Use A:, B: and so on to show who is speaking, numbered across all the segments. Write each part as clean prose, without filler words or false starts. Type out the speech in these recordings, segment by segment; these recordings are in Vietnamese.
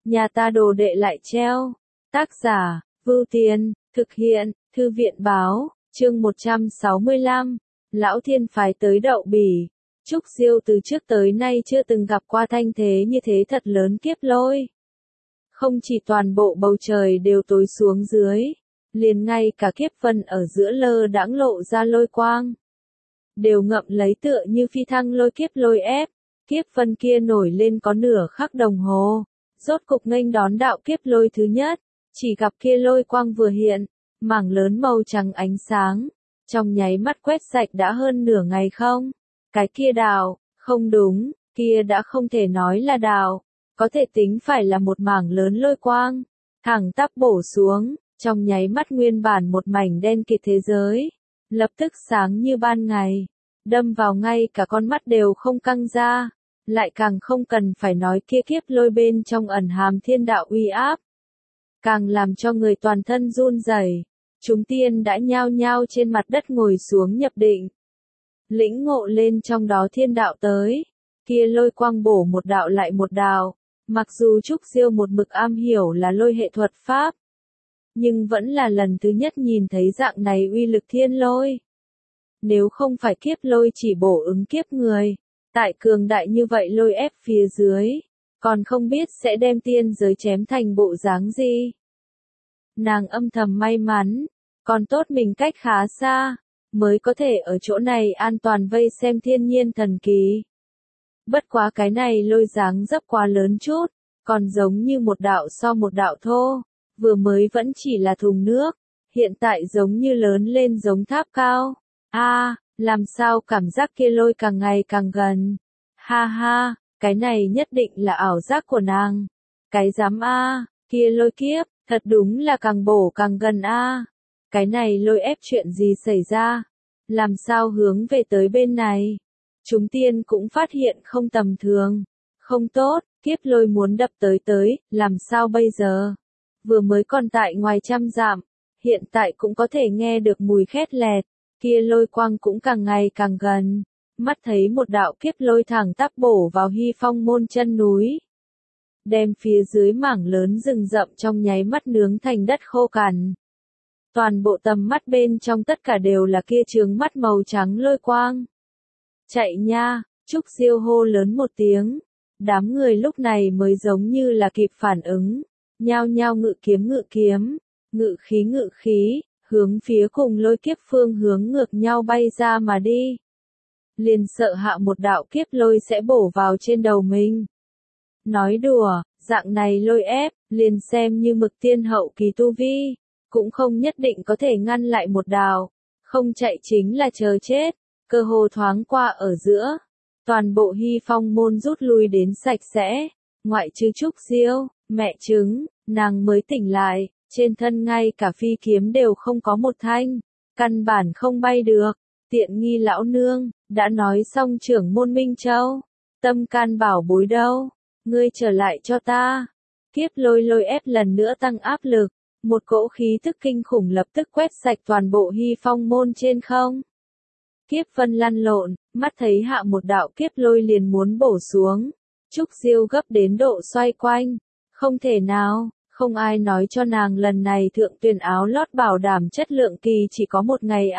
A: nhà ta đồ đệ lại treo. Tác giả, Vưu Tiên, thực hiện, Thư viện Báo, chương 165, Lão Thiên phái tới Đậu Bỉ. Trúc Diêu từ trước tới nay chưa từng gặp qua thanh thế như thế thật lớn kiếp lôi. Không chỉ toàn bộ bầu trời đều tối xuống dưới, liền ngay cả kiếp vân ở giữa lơ đãng lộ ra lôi quang. Đều ngậm lấy tựa như phi thăng lôi kiếp lôi ép, kiếp vân kia nổi lên có nửa khắc đồng hồ, rốt cục nghênh đón đạo kiếp lôi thứ nhất, chỉ gặp kia lôi quang vừa hiện, mảng lớn màu trắng ánh sáng, trong nháy mắt quét sạch đã hơn nửa ngày không. Cái kia đào, không đúng, kia đã không thể nói là đào, có thể tính phải là một mảng lớn lôi quang, thẳng tắp bổ xuống, trong nháy mắt nguyên bản một mảnh đen kịt thế giới, lập tức sáng như ban ngày, đâm vào ngay cả con mắt đều không căng ra, lại càng không cần phải nói kia kiếp lôi bên trong ẩn hàm thiên đạo uy áp, càng làm cho người toàn thân run rẩy. Chúng tiên đã nhao nhao trên mặt đất ngồi xuống nhập định, lĩnh ngộ lên trong đó thiên đạo tới, kia lôi quang bổ một đạo lại một đạo, mặc dù Trúc Diêu một mực am hiểu là lôi hệ thuật pháp, nhưng vẫn là lần thứ nhất nhìn thấy dạng này uy lực thiên lôi. Nếu không phải kiếp lôi chỉ bổ ứng kiếp người, tại cường đại như vậy lôi ép phía dưới, còn không biết sẽ đem tiên giới chém thành bộ dáng gì. Nàng âm thầm may mắn, còn tốt mình cách khá xa, mới có thể ở chỗ này an toàn vây xem thiên nhiên thần kỳ. Bất quá cái này lôi dáng dấp quá lớn chút, còn giống như một đạo so một đạo thô, vừa mới vẫn chỉ là thùng nước, hiện tại giống như lớn lên giống tháp cao. Làm sao cảm giác kia lôi càng ngày càng gần. Ha ha, cái này nhất định là ảo giác của nàng. Cái dám kia lôi kiếp, thật đúng là càng bổ càng gần Cái này lôi ép chuyện gì xảy ra? Làm sao hướng về tới bên này? Chúng tiên cũng phát hiện không tầm thường. Không tốt, kiếp lôi muốn đập tới, làm sao bây giờ? Vừa mới còn tại ngoài trăm dặm, hiện tại cũng có thể nghe được mùi khét lẹt, kia lôi quang cũng càng ngày càng gần. Mắt thấy một đạo kiếp lôi thẳng tắp bổ vào Hy Phong môn chân núi, đem phía dưới mảng lớn rừng rậm trong nháy mắt nướng thành đất khô cằn. Toàn bộ tầm mắt bên trong tất cả đều là kia chướng mắt màu trắng lôi quang. Chạy nha, Trúc Diêu hô lớn một tiếng. Đám người lúc này mới giống như là kịp phản ứng, nhao nhao ngự kiếm, ngự khí, hướng phía cùng lôi kiếp phương hướng ngược nhau bay ra mà đi. Liền sợ hạ một đạo kiếp lôi sẽ bổ vào trên đầu mình. Nói đùa, dạng này lôi ép, liền xem như mực tiên hậu kỳ tu vi, cũng không nhất định có thể ngăn lại một đạo, không chạy chính là chờ chết. Cơ hồ thoáng qua ở giữa, toàn bộ Hy Phong môn rút lui đến sạch sẽ, ngoại trừ Trúc Diêu, mẹ chứng, nàng mới tỉnh lại, trên thân ngay cả phi kiếm đều không có một thanh, căn bản không bay được. Tiện nghi lão nương, đã nói xong trưởng môn Minh Châu, tâm can bảo bối đâu, ngươi trở lại cho ta. Kiếp lôi ép lần nữa tăng áp lực, một cỗ khí tức kinh khủng lập tức quét sạch toàn bộ Hy Phong môn trên không. Kiếp vân lăn lộn, mắt thấy hạ một đạo kiếp lôi liền muốn bổ xuống. Trúc Diêu gấp đến độ xoay quanh. Không thể nào, không ai nói cho nàng lần này thượng tuyển áo lót bảo đảm chất lượng kỳ chỉ có một ngày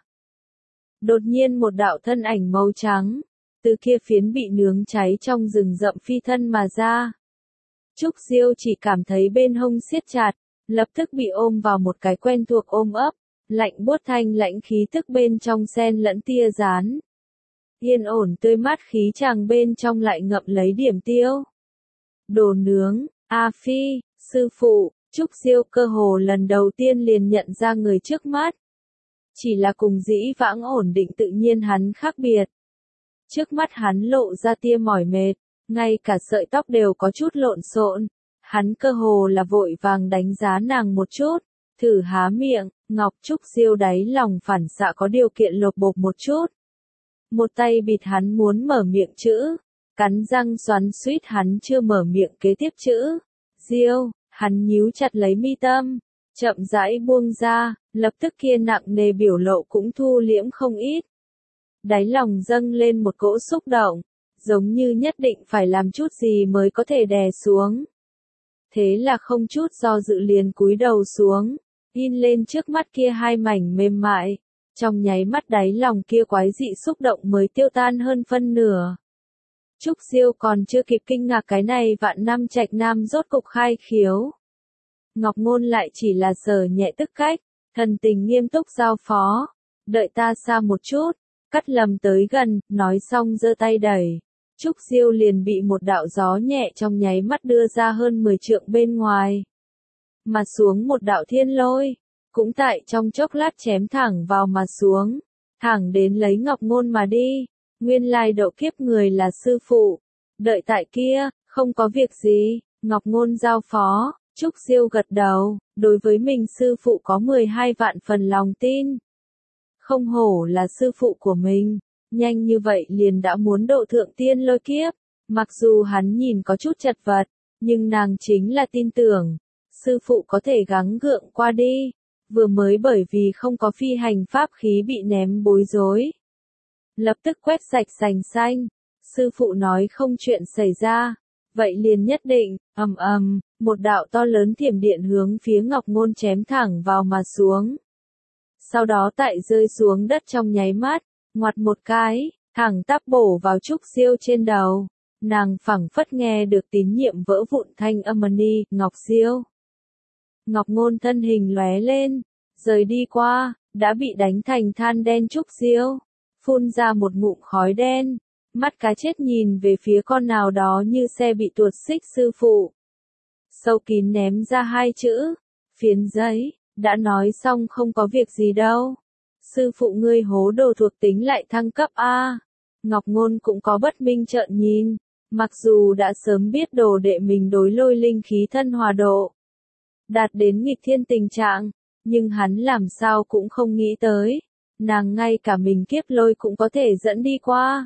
A: Đột nhiên một đạo thân ảnh màu trắng, từ kia phiến bị nướng cháy trong rừng rậm phi thân mà ra. Trúc Diêu chỉ cảm thấy bên hông siết chặt, lập tức bị ôm vào một cái quen thuộc ôm ấp. Lạnh buốt thanh lãnh khí tức bên trong xen lẫn tia rán. Yên ổn tươi mát khí chàng bên trong lại ngậm lấy điểm tiêu. Đồ nướng, Phi, sư phụ, Trúc Diêu cơ hồ lần đầu tiên liền nhận ra người trước mắt. Chỉ là cùng dĩ vãng ổn định tự nhiên hắn khác biệt. Trước mắt hắn lộ ra tia mỏi mệt, ngay cả sợi tóc đều có chút lộn xộn. Hắn cơ hồ là vội vàng đánh giá nàng một chút, thử há miệng. Ngọc Trúc Diêu đáy lòng phản xạ có điều kiện lột bột một chút. Một tay bịt hắn muốn mở miệng chữ, cắn răng xoắn suýt hắn chưa mở miệng kế tiếp chữ. Diêu, hắn nhíu chặt lấy mi tâm, chậm rãi buông ra, lập tức kia nặng nề biểu lộ cũng thu liễm không ít. Đáy lòng dâng lên một cỗ xúc động, giống như nhất định phải làm chút gì mới có thể đè xuống. thế là không chút do dự liền cúi đầu xuống, in lên trước mắt kia hai mảnh mềm mại, trong nháy mắt đáy lòng kia quái dị xúc động mới tiêu tan hơn phân nửa. Trúc Diêu còn chưa kịp kinh ngạc cái này vạn năm trạch nam rốt cục khai khiếu. Ngọc Ngôn lại chỉ là sờ nhẹ tức cách, thần tình nghiêm túc giao phó, đợi ta xa một chút, Cát Lầm tới gần, nói xong giơ tay đẩy. Trúc Diêu liền bị một đạo gió nhẹ trong nháy mắt đưa ra hơn 10 trượng bên ngoài. Mà xuống một đạo thiên lôi, cũng tại trong chốc lát chém thẳng vào mà xuống, thẳng đến lấy Ngọc Ngôn mà đi. Nguyên lai độ kiếp người là sư phụ. Đợi tại kia, không có việc gì, Ngọc Ngôn giao phó, Trúc Diêu gật đầu, đối với mình sư phụ có 12 vạn phần lòng tin. Không hổ là sư phụ của mình, nhanh như vậy liền đã muốn độ thượng tiên lôi kiếp, mặc dù hắn nhìn có chút chật vật, nhưng nàng chính là tin tưởng, sư phụ có thể gắng gượng qua đi, vừa mới bởi vì không có phi hành pháp khí bị ném bối rối. Lập tức quét sạch sành xanh, sư phụ nói không chuyện xảy ra, vậy liền nhất định, một đạo to lớn thiểm điện hướng phía Ngọc Ngôn chém thẳng vào mà xuống. Sau đó tại rơi xuống đất trong nháy mắt, ngoặt một cái, thẳng tắp bổ vào Trúc Diêu trên đầu. Nàng phảng phất nghe được tín nhiệm vỡ vụn thanh âm ni, Ngọc Diêu. Ngọc Ngôn thân hình lóe lên, rời đi qua, đã bị đánh thành than đen Trúc Diêu, phun ra một ngụm khói đen, mắt cá chết nhìn về phía con nào đó như xe bị tuột xích sư phụ. Sâu kín ném ra hai chữ, phiến giấy, đã nói xong không có việc gì đâu. Sư phụ ngươi hố đồ thuộc tính lại thăng cấp A. Ngọc Ngôn cũng có bất minh trợn nhìn, mặc dù đã sớm biết đồ đệ mình đối lôi linh khí thân hòa độ, đạt đến nghịch thiên tình trạng, nhưng hắn làm sao cũng không nghĩ tới, nàng ngay cả mình kiếp lôi cũng có thể dẫn đi qua.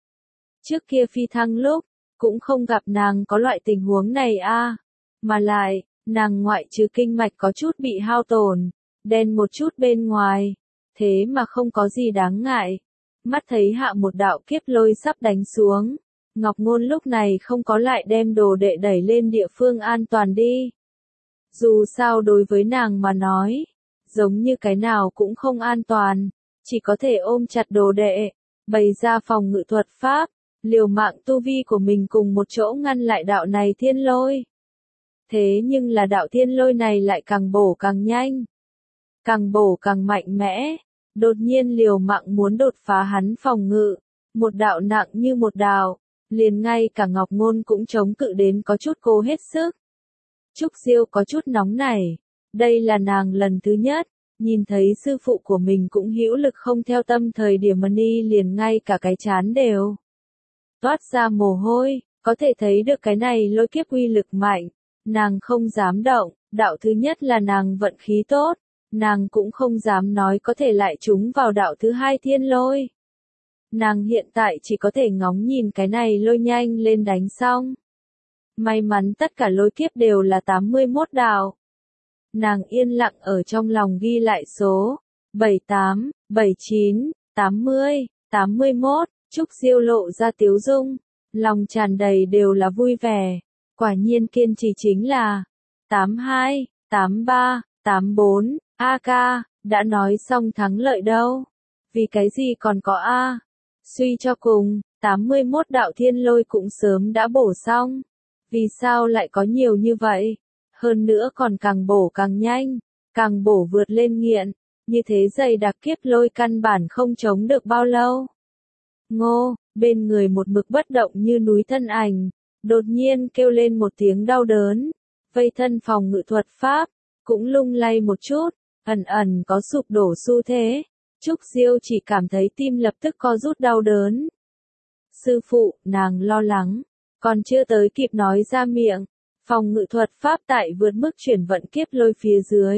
A: Trước kia phi thăng lúc, cũng không gặp nàng có loại tình huống này a, mà lại, nàng ngoại trừ kinh mạch có chút bị hao tổn, đen một chút bên ngoài, thế mà không có gì đáng ngại. Mắt thấy hạ một đạo kiếp lôi sắp đánh xuống, Ngọc Ngôn lúc này không có lại đem đồ đệ đẩy lên địa phương an toàn đi. Dù sao đối với nàng mà nói, giống như cái nào cũng không an toàn, chỉ có thể ôm chặt đồ đệ, bày ra phòng ngự thuật pháp, liều mạng tu vi của mình cùng một chỗ ngăn lại đạo này thiên lôi. Thế nhưng là đạo thiên lôi này lại càng bổ càng nhanh, càng bổ càng mạnh mẽ, đột nhiên liều mạng muốn đột phá hắn phòng ngự, một đạo nặng như một đạo, liền ngay cả Ngọc Ngôn cũng chống cự đến có chút cố hết sức. Trúc Diêu có chút nóng nảy, đây là nàng lần thứ nhất, nhìn thấy sư phụ của mình cũng hữu lực không theo tâm thời điểm ni liền ngay cả cái chán đều toát ra mồ hôi, có thể thấy được cái này lôi kiếp uy lực mạnh, nàng không dám động, đạo thứ nhất là nàng vận khí tốt, nàng cũng không dám nói có thể lại trúng vào đạo thứ hai thiên lôi. Nàng hiện tại chỉ có thể ngóng nhìn cái này lôi nhanh lên đánh xong. May mắn tất cả lôi kiếp đều là 81 đạo. Nàng yên lặng ở trong lòng ghi lại số 78, 79, 80, 81, Trúc Diêu lộ ra tiếu dung, lòng tràn đầy đều là vui vẻ. Quả nhiên kiên trì chính là 82, 83, 84, AK, đã nói xong thắng lợi đâu. Vì cái gì còn có A? Suy cho cùng, 81 đạo thiên lôi cũng sớm đã bổ xong. Vì sao lại có nhiều như vậy? Hơn nữa còn càng bổ càng nhanh, càng bổ vượt lên nghiện, như thế dày đặc kiếp lôi căn bản không chống được bao lâu. Ngô, bên người một mực bất động như núi thân ảnh, đột nhiên kêu lên một tiếng đau đớn, vây thân phòng ngự thuật pháp, cũng lung lay một chút, ẩn ẩn có sụp đổ xu thế. Trúc Diêu chỉ cảm thấy tim lập tức co rút đau đớn. Sư phụ, nàng lo lắng, còn chưa tới kịp nói ra miệng, phòng ngự thuật pháp tại vượt mức chuyển vận kiếp lôi phía dưới.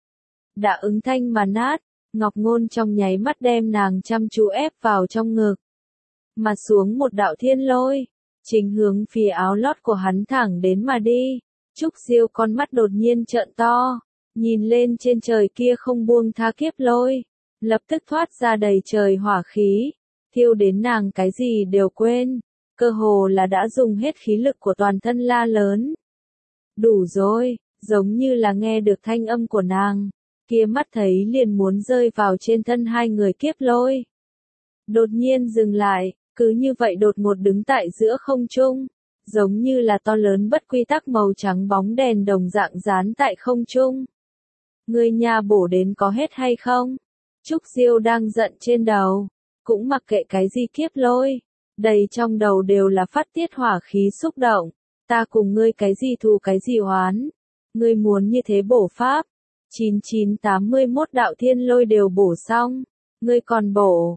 A: Đã ứng thanh mà nát, Ngọc Ngôn trong nháy mắt đem nàng chăm chú ép vào trong ngực. Mà xuống một đạo thiên lôi, chính hướng phía áo lót của hắn thẳng đến mà đi. Trúc Diêu con mắt đột nhiên trợn to, nhìn lên trên trời kia không buông tha kiếp lôi, lập tức thoát ra đầy trời hỏa khí, thiêu đến nàng cái gì đều quên, cơ hồ là đã dùng hết khí lực của toàn thân la lớn. đủ rồi, giống như là nghe được thanh âm của nàng, kia mắt thấy liền muốn rơi vào trên thân hai người kiếp lôi. Đột nhiên dừng lại, cứ như vậy đột ngột đứng tại giữa không trung, giống như là to lớn bất quy tắc màu trắng bóng đèn đồng dạng dán tại không trung. Người nhà bổ đến có hết hay không? Trúc Diêu đang giận trên đầu, cũng mặc kệ cái gì kiếp lôi, đầy trong đầu đều là phát tiết hỏa khí xúc động. Ta cùng ngươi cái gì thù cái gì oán? Ngươi muốn như thế bổ pháp? 9981 đạo thiên lôi đều bổ xong, ngươi còn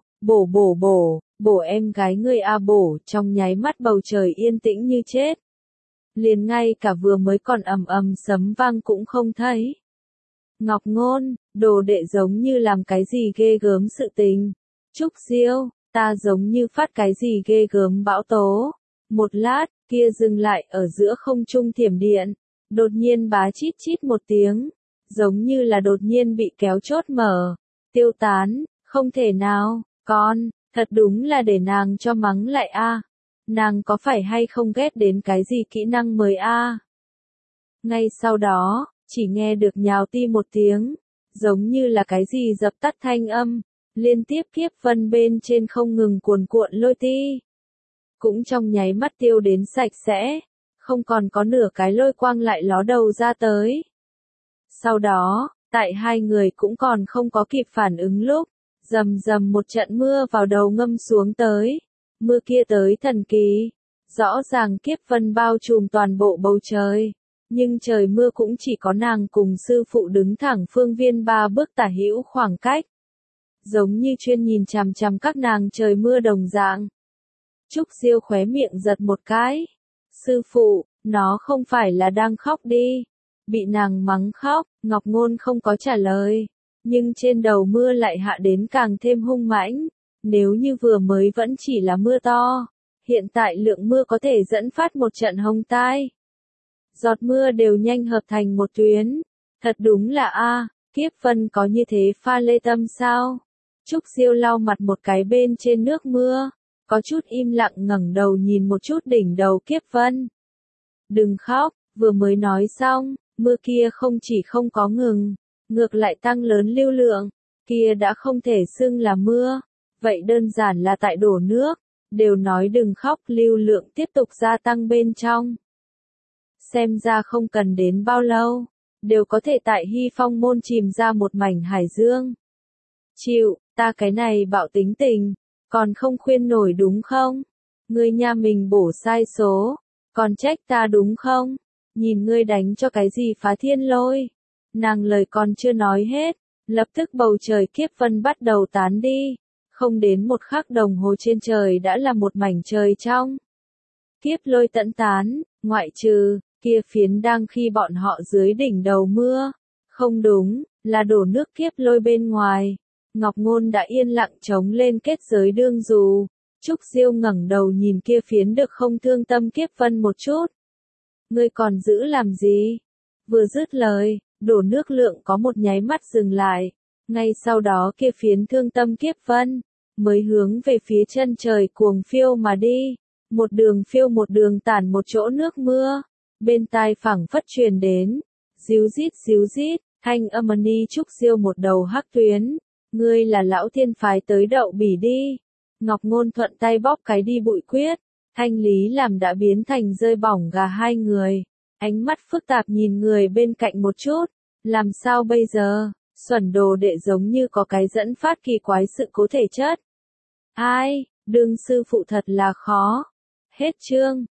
A: bổ em gái ngươi bổ, trong nháy mắt bầu trời yên tĩnh như chết. Liền ngay cả vừa mới còn ầm ầm sấm vang cũng không thấy. Ngọc Ngôn, đồ đệ giống như làm cái gì ghê gớm sự tình. Trúc Diêu, ta giống như phát cái gì ghê gớm bão tố. Một lát, kia dừng lại ở giữa không trung thiểm điện, đột nhiên bá chít chít một tiếng, giống như là đột nhiên bị kéo chốt mở, tiêu tán, không thể nào, con, thật đúng là để nàng cho mắng lại nàng có phải hay không ghét đến cái gì kỹ năng mới Ngay sau đó, chỉ nghe được nhào ti một tiếng, giống như là cái gì dập tắt thanh âm, liên tiếp kiếp vân bên trên không ngừng cuồn cuộn lôi ti. Cũng trong nháy mắt tiêu đến sạch sẽ, không còn có nửa cái lôi quang lại ló đầu ra tới. Sau đó, tại hai người cũng còn không có kịp phản ứng lúc, rầm rầm một trận mưa vào đầu ngâm xuống tới. Mưa kia tới thần kỳ, rõ ràng kiếp vân bao trùm toàn bộ bầu trời, nhưng trời mưa cũng chỉ có nàng cùng sư phụ đứng thẳng phương viên 3 bước tả hữu khoảng cách. Giống như chuyên nhìn chằm chằm các nàng trời mưa đồng dạng. Trúc Diêu khóe miệng giật một cái. Sư phụ, nó không phải là đang khóc đi. Bị nàng mắng khóc, Ngọc Ngôn không có trả lời. Nhưng trên đầu mưa lại hạ đến càng thêm hung mãnh. Nếu như vừa mới vẫn chỉ là mưa to, hiện tại lượng mưa có thể dẫn phát một trận hồng tai. Giọt mưa đều nhanh hợp thành một tuyến. Thật đúng là kiếp vân có như thế pha lê tâm sao? Trúc Diêu lau mặt một cái bên trên nước mưa, có chút im lặng ngẩng đầu nhìn một chút đỉnh đầu kiếp vân. Đừng khóc, vừa mới nói xong, mưa kia không chỉ không có ngừng, ngược lại tăng lớn lưu lượng, kia đã không thể xưng là mưa, vậy đơn giản là tại đổ nước, đều nói đừng khóc, lưu lượng tiếp tục gia tăng bên trong. Xem ra không cần đến bao lâu, đều có thể tại Hy Phong môn chìm ra một mảnh hải dương. Chịu, ta cái này bạo tính tình, còn không khuyên nổi đúng không? Ngươi nhà mình bổ sai số, còn trách ta đúng không? Nhìn ngươi đánh cho cái gì phá thiên lôi. Nàng lời còn chưa nói hết, lập tức bầu trời kiếp vân bắt đầu tán đi. Không đến một khắc đồng hồ trên trời đã là một mảnh trời trong. Kiếp lôi tận tán, ngoại trừ, kia phiến đang khi bọn họ dưới đỉnh đầu mưa. Không đúng, là đổ nước kiếp lôi bên ngoài. Ngọc Ngôn đã yên lặng chống lên kết giới đương dù. Trúc Diêu ngẩng đầu nhìn kia phiến được không thương tâm kiếp vân một chút. Ngươi còn giữ làm gì? Vừa dứt lời, đổ nước lượng có một nháy mắt dừng lại. Ngay sau đó kia phiến thương tâm kiếp vân, mới hướng về phía chân trời cuồng phiêu mà đi. Một đường phiêu một đường tản một chỗ nước mưa. Bên tai phẳng phất truyền đến. Díu rít, thanh âm ni Trúc Diêu một đầu hắc tuyến. Ngươi là lão thiên phái tới đậu bỉ đi. Ngọc Ngôn thuận tay bóp cái đi bụi quyết. Thanh lý làm đã biến thành rơi bỏng gà hai người. Ánh mắt phức tạp nhìn người bên cạnh một chút. Làm sao bây giờ? Xuẩn đồ đệ giống như có cái dẫn phát kỳ quái sự cố thể chất. Ai, đương sư phụ thật là khó. Hết chương.